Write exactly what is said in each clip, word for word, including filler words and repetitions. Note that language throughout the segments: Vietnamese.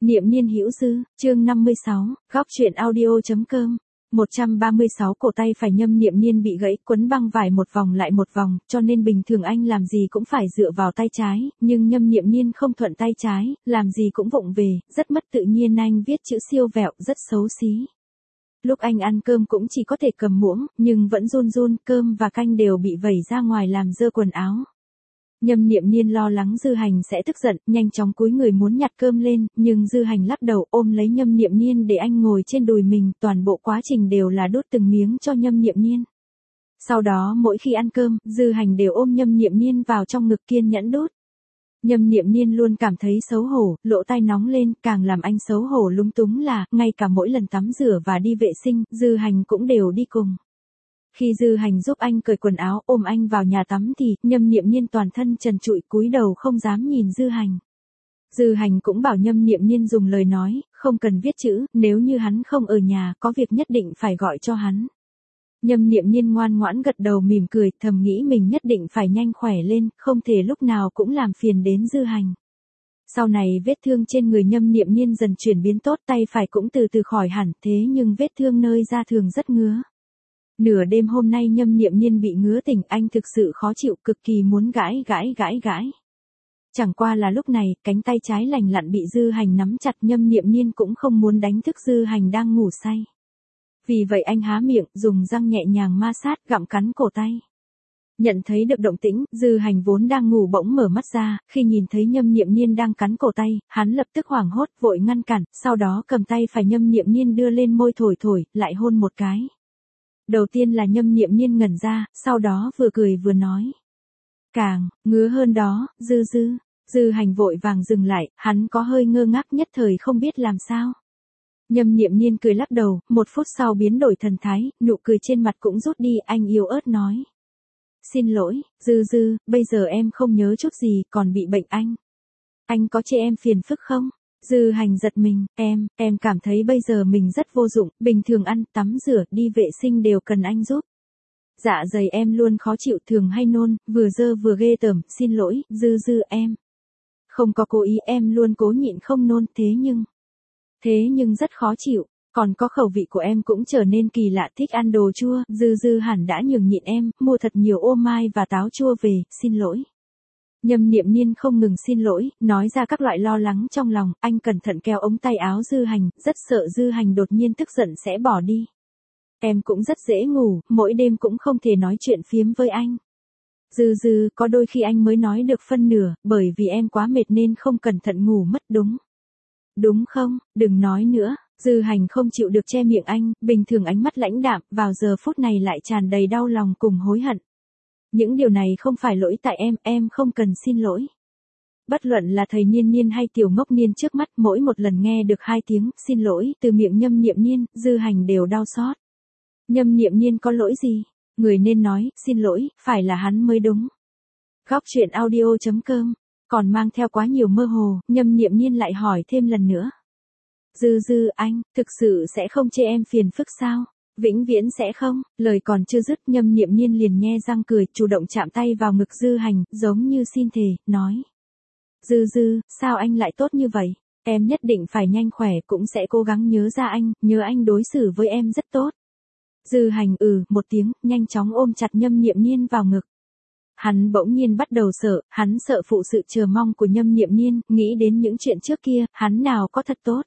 Niệm niên hữu dư, chương năm mươi sáu, góc truyện audio.com. một trăm ba mươi sáu cổ tay phải nhâm niệm niên bị gãy, quấn băng vải một vòng lại một vòng, cho nên bình thường anh làm gì cũng phải dựa vào tay trái, nhưng nhâm niệm niên không thuận tay trái, làm gì cũng vụng về, rất mất tự nhiên, anh viết chữ siêu vẹo, rất xấu xí. Lúc anh ăn cơm cũng chỉ có thể cầm muỗng, nhưng vẫn run run, cơm và canh đều bị vẩy ra ngoài làm dơ quần áo. Nhâm niệm niên lo lắng Dư Hành sẽ tức giận, nhanh chóng cúi người muốn nhặt cơm lên, nhưng Dư Hành lắc đầu ôm lấy nhâm niệm niên để anh ngồi trên đùi mình, toàn bộ quá trình đều là đút từng miếng cho nhâm niệm niên. Sau đó mỗi khi ăn cơm, Dư Hành đều ôm nhâm niệm niên vào trong ngực kiên nhẫn đút. Nhâm niệm niên luôn cảm thấy xấu hổ, lỗ tai nóng lên, càng làm anh xấu hổ lúng túng là, ngay cả mỗi lần tắm rửa và đi vệ sinh, Dư Hành cũng đều đi cùng. Khi Dư Hành giúp anh cởi quần áo, ôm anh vào nhà tắm thì, nhâm niệm niên toàn thân trần trụi cúi đầu không dám nhìn Dư Hành. Dư Hành cũng bảo nhâm niệm niên dùng lời nói, không cần viết chữ, nếu như hắn không ở nhà, có việc nhất định phải gọi cho hắn. Nhâm niệm niên ngoan ngoãn gật đầu mỉm cười, thầm nghĩ mình nhất định phải nhanh khỏe lên, không thể lúc nào cũng làm phiền đến Dư Hành. Sau này vết thương trên người nhâm niệm niên dần chuyển biến tốt, tay phải cũng từ từ khỏi hẳn, thế nhưng vết thương nơi da thường rất ngứa. Nửa đêm hôm nay nhâm niệm niên bị ngứa tỉnh, anh thực sự khó chịu, cực kỳ muốn gãi gãi gãi gãi. Chẳng qua là lúc này, cánh tay trái lành lặn bị Dư Hành nắm chặt, nhâm niệm niên cũng không muốn đánh thức Dư Hành đang ngủ say. Vì vậy anh há miệng, dùng răng nhẹ nhàng ma sát, gặm cắn cổ tay. Nhận thấy được động tĩnh, Dư Hành vốn đang ngủ bỗng mở mắt ra, khi nhìn thấy nhâm niệm niên đang cắn cổ tay, hắn lập tức hoảng hốt, vội ngăn cản, sau đó cầm tay phải nhâm niệm niên đưa lên môi thổi thổi, lại hôn một cái. Đầu tiên là nhâm niệm niên ngẩn ra, sau đó vừa cười vừa nói. Càng, ngứa hơn đó, Dư Dư. Dư Hành vội vàng dừng lại, hắn có hơi ngơ ngác, nhất thời không biết làm sao. Nhâm niệm niên cười lắc đầu, một phút sau biến đổi thần thái, nụ cười trên mặt cũng rút đi, anh yếu ớt nói. Xin lỗi, Dư Dư, bây giờ em không nhớ chút gì, còn bị bệnh anh. Anh có chê em phiền phức không? Dư Hành giật mình, em, em cảm thấy bây giờ mình rất vô dụng, bình thường ăn, tắm rửa, đi vệ sinh đều cần anh giúp. Dạ dày em luôn khó chịu, thường hay nôn, vừa dơ vừa ghê tởm, xin lỗi, Dư Dư em. Không có cố ý, em luôn cố nhịn không nôn, thế nhưng... Thế nhưng rất khó chịu, còn có khẩu vị của em cũng trở nên kỳ lạ, thích ăn đồ chua, Dư Dư hẳn đã nhường nhịn em, mua thật nhiều ô mai và táo chua về, xin lỗi. Nhâm niệm niên không ngừng xin lỗi, nói ra các loại lo lắng trong lòng, anh cẩn thận kéo ống tay áo Dư Hành, rất sợ Dư Hành đột nhiên tức giận sẽ bỏ đi. Em cũng rất dễ ngủ, mỗi đêm cũng không thể nói chuyện phiếm với anh. Dư Dư, có đôi khi anh mới nói được phân nửa, bởi vì em quá mệt nên không cẩn thận ngủ mất đúng. Đúng không, đừng nói nữa. Dư Hành không chịu được che miệng anh, bình thường ánh mắt lãnh đạm, vào giờ phút này lại tràn đầy đau lòng cùng hối hận. Những điều này không phải lỗi tại em, em không cần xin lỗi. Bất luận là thầy Niên Niên hay tiểu ngốc Niên trước mắt, mỗi một lần nghe được hai tiếng xin lỗi từ miệng nhâm niệm niên, Dư Hành đều đau xót. Nhâm niệm niên có lỗi gì? Người nên nói, xin lỗi, phải là hắn mới đúng. Góc truyện audio.com. Còn mang theo quá nhiều mơ hồ, nhâm niệm niên lại hỏi thêm lần nữa. Dư Dư anh, thực sự sẽ không chê em phiền phức sao? Vĩnh viễn sẽ không, lời còn chưa dứt nhâm niệm niên liền nhe răng cười, chủ động chạm tay vào ngực Dư Hành, giống như xin thề, nói. Dư Dư, sao anh lại tốt như vậy? Em nhất định phải nhanh khỏe, cũng sẽ cố gắng nhớ ra anh, nhớ anh đối xử với em rất tốt. Dư Hành ừ, một tiếng, nhanh chóng ôm chặt nhâm niệm niên vào ngực. Hắn bỗng nhiên bắt đầu sợ, hắn sợ phụ sự chờ mong của nhâm niệm niên, nghĩ đến những chuyện trước kia, hắn nào có thật tốt.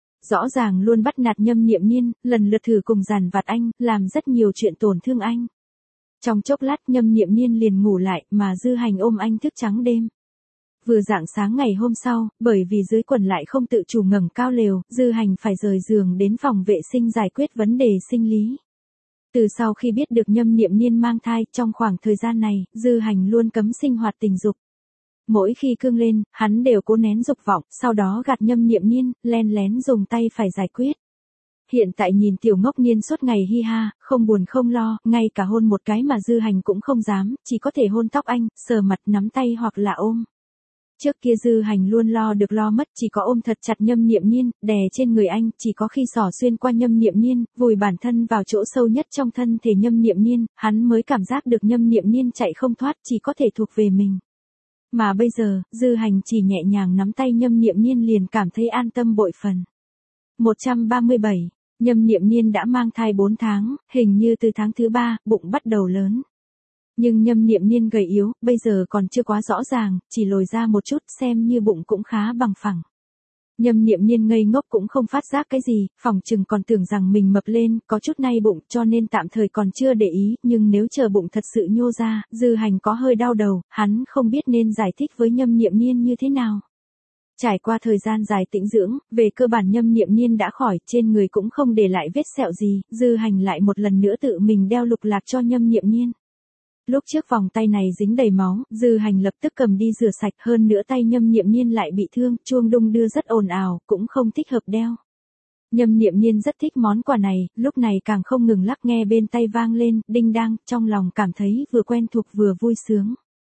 Rõ ràng luôn bắt nạt nhâm niệm niên, lần lượt thử cùng giàn vặt anh, làm rất nhiều chuyện tổn thương anh. Trong chốc lát nhâm niệm niên liền ngủ lại, mà Dư Hành ôm anh thức trắng đêm. Vừa rạng sáng ngày hôm sau, bởi vì dưới quần lại không tự chủ ngẩng cao lều, Dư Hành phải rời giường đến phòng vệ sinh giải quyết vấn đề sinh lý. Từ sau khi biết được nhâm niệm niên mang thai, trong khoảng thời gian này, Dư Hành luôn cấm sinh hoạt tình dục. Mỗi khi cương lên, hắn đều cố nén dục vọng, sau đó gạt nhâm niệm niên, len lén dùng tay phải giải quyết. Hiện tại nhìn tiểu ngốc Niên suốt ngày hi ha, không buồn không lo, ngay cả hôn một cái mà Dư Hành cũng không dám, chỉ có thể hôn tóc anh, sờ mặt, nắm tay hoặc là ôm. Trước kia Dư Hành luôn lo được lo mất, chỉ có ôm thật chặt nhâm niệm niên, đè trên người anh, chỉ có khi xỏ xuyên qua nhâm niệm niên, vùi bản thân vào chỗ sâu nhất trong thân thể nhâm niệm niên, hắn mới cảm giác được nhâm niệm niên chạy không thoát, chỉ có thể thuộc về mình. Mà bây giờ, Dư Hành chỉ nhẹ nhàng nắm tay Nhâm Niệm Niên liền cảm thấy an tâm bội phần. một trăm ba mươi bảy. Nhâm Niệm Niên đã mang thai bốn tháng, hình như từ tháng thứ ba, bụng bắt đầu lớn. Nhưng Nhâm Niệm Niên gầy yếu, bây giờ còn chưa quá rõ ràng, chỉ lồi ra một chút xem như bụng cũng khá bằng phẳng. Nhâm Niệm Niên ngây ngốc cũng không phát giác cái gì, phỏng chừng còn tưởng rằng mình mập lên, có chút nay bụng cho nên tạm thời còn chưa để ý, nhưng nếu chờ bụng thật sự nhô ra, Dư Hành có hơi đau đầu, hắn không biết nên giải thích với Nhâm Niệm Niên như thế nào. Trải qua thời gian dài tĩnh dưỡng, về cơ bản Nhâm Niệm Niên đã khỏi, trên người cũng không để lại vết sẹo gì, Dư Hành lại một lần nữa tự mình đeo lục lạc cho Nhâm Niệm Niên. Lúc trước vòng tay này dính đầy máu, Dư Hành lập tức cầm đi rửa sạch, hơn nữa tay Nhâm Niệm Niên lại bị thương, chuông đung đưa rất ồn ào, cũng không thích hợp đeo. Nhâm Niệm Niên rất thích món quà này, lúc này càng không ngừng lắc nghe bên tay vang lên, đinh đang, trong lòng cảm thấy vừa quen thuộc vừa vui sướng.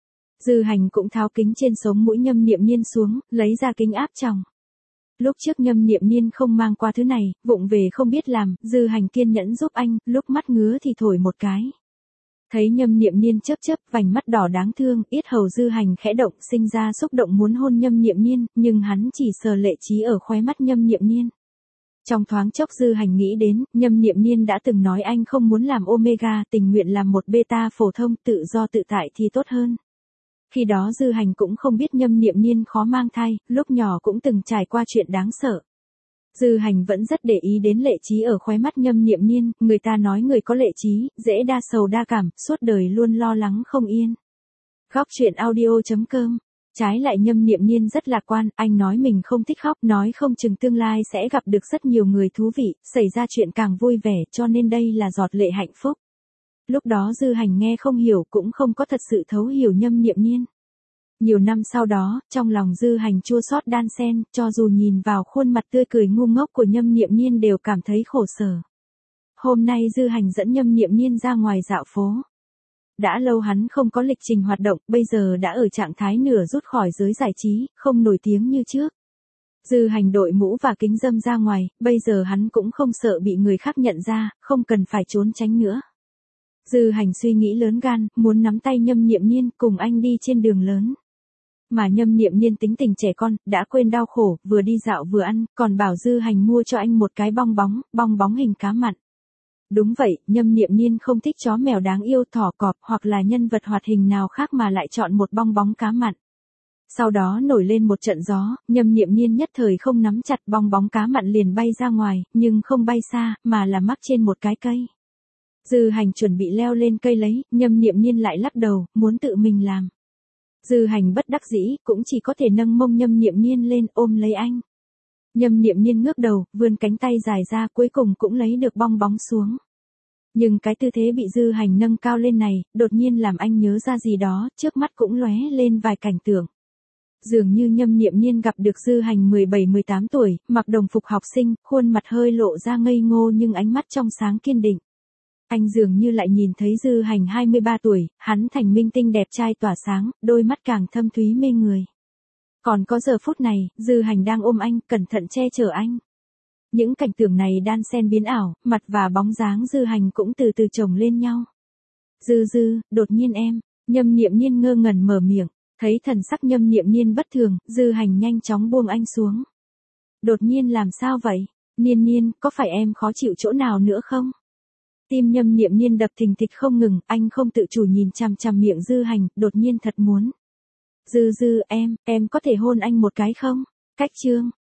Dư Hành cũng tháo kính trên sống mũi Nhâm Niệm Niên xuống, lấy ra kính áp tròng. Lúc trước Nhâm Niệm Niên không mang qua thứ này, vụng về không biết làm, Dư Hành kiên nhẫn giúp anh, lúc mắt ngứa thì thổi một cái. Thấy Nhâm Niệm Niên chớp chớp, vành mắt đỏ đáng thương, yết hầu Dư Hành khẽ động, sinh ra xúc động muốn hôn Nhâm Niệm Niên, nhưng hắn chỉ sờ lệ trí ở khóe mắt Nhâm Niệm Niên. Trong thoáng chốc Dư Hành nghĩ đến, Nhâm Niệm Niên đã từng nói anh không muốn làm omega, tình nguyện làm một beta phổ thông, tự do tự tại thì tốt hơn. Khi đó Dư Hành cũng không biết Nhâm Niệm Niên khó mang thai, lúc nhỏ cũng từng trải qua chuyện đáng sợ. Dư Hành vẫn rất để ý đến lệ trí ở khóe mắt Nhâm Niệm Niên, người ta nói người có lệ trí, dễ đa sầu đa cảm, suốt đời luôn lo lắng không yên. Góc truyện audio chấm com. Trái lại Nhâm Niệm Niên rất lạc quan, anh nói mình không thích khóc, nói không chừng tương lai sẽ gặp được rất nhiều người thú vị, xảy ra chuyện càng vui vẻ, cho nên đây là giọt lệ hạnh phúc. Lúc đó Dư Hành nghe không hiểu, cũng không có thật sự thấu hiểu Nhâm Niệm Niên. Nhiều năm sau đó, trong lòng Dư Hành chua xót đan xen, cho dù nhìn vào khuôn mặt tươi cười ngu ngốc của Nhâm Niệm Niên đều cảm thấy khổ sở. Hôm nay Dư Hành dẫn Nhâm Niệm Niên ra ngoài dạo phố. Đã lâu hắn không có lịch trình hoạt động, bây giờ đã ở trạng thái nửa rút khỏi giới giải trí, không nổi tiếng như trước. Dư Hành đội mũ và kính râm ra ngoài, bây giờ hắn cũng không sợ bị người khác nhận ra, không cần phải trốn tránh nữa. Dư Hành suy nghĩ lớn gan, muốn nắm tay Nhâm Niệm Niên cùng anh đi trên đường lớn. Mà Nhâm Niệm Niên tính tình trẻ con, đã quên đau khổ, vừa đi dạo vừa ăn, còn bảo Dư Hành mua cho anh một cái bong bóng, bong bóng hình cá mặn. Đúng vậy, Nhâm Niệm Niên không thích chó mèo đáng yêu, thỏ cọp hoặc là nhân vật hoạt hình nào khác mà lại chọn một bong bóng cá mặn. Sau đó nổi lên một trận gió, Nhâm Niệm Niên nhất thời không nắm chặt, bong bóng cá mặn liền bay ra ngoài, nhưng không bay xa, mà là mắc trên một cái cây. Dư Hành chuẩn bị leo lên cây lấy, Nhâm Niệm Niên lại lắc đầu, muốn tự mình làm. Dư Hành bất đắc dĩ, cũng chỉ có thể nâng mông Nhâm Niệm Niên lên, ôm lấy anh. Nhâm Niệm Niên ngước đầu, vươn cánh tay dài ra, cuối cùng cũng lấy được bong bóng xuống. Nhưng cái tư thế bị Dư Hành nâng cao lên này, đột nhiên làm anh nhớ ra gì đó, trước mắt cũng lóe lên vài cảnh tượng. Dường như Nhâm Niệm Niên gặp được Dư Hành mười bảy mười tám tuổi, mặc đồng phục học sinh, khuôn mặt hơi lộ ra ngây ngô nhưng ánh mắt trong sáng kiên định. Anh dường như lại nhìn thấy Dư Hành hai mươi ba tuổi, hắn thành minh tinh đẹp trai tỏa sáng, đôi mắt càng thâm thúy mê người. Còn có giờ phút này, Dư Hành đang ôm anh, cẩn thận che chở anh. Những cảnh tượng này đan xen biến ảo, mặt và bóng dáng Dư Hành cũng từ từ chồng lên nhau. Dư Dư, đột nhiên em, Nhâm Niệm Niên ngơ ngẩn mở miệng, thấy thần sắc Nhâm Niệm Niên bất thường, Dư Hành nhanh chóng buông anh xuống. Đột nhiên làm sao vậy? Niên Niên, có phải em khó chịu chỗ nào nữa không? Tim Nhâm Niệm Niên đập thình thịch không ngừng, anh không tự chủ nhìn chằm chằm miệng Dư Hành, đột nhiên thật muốn. Dư Dư, em, em có thể hôn anh một cái không? Cách chương,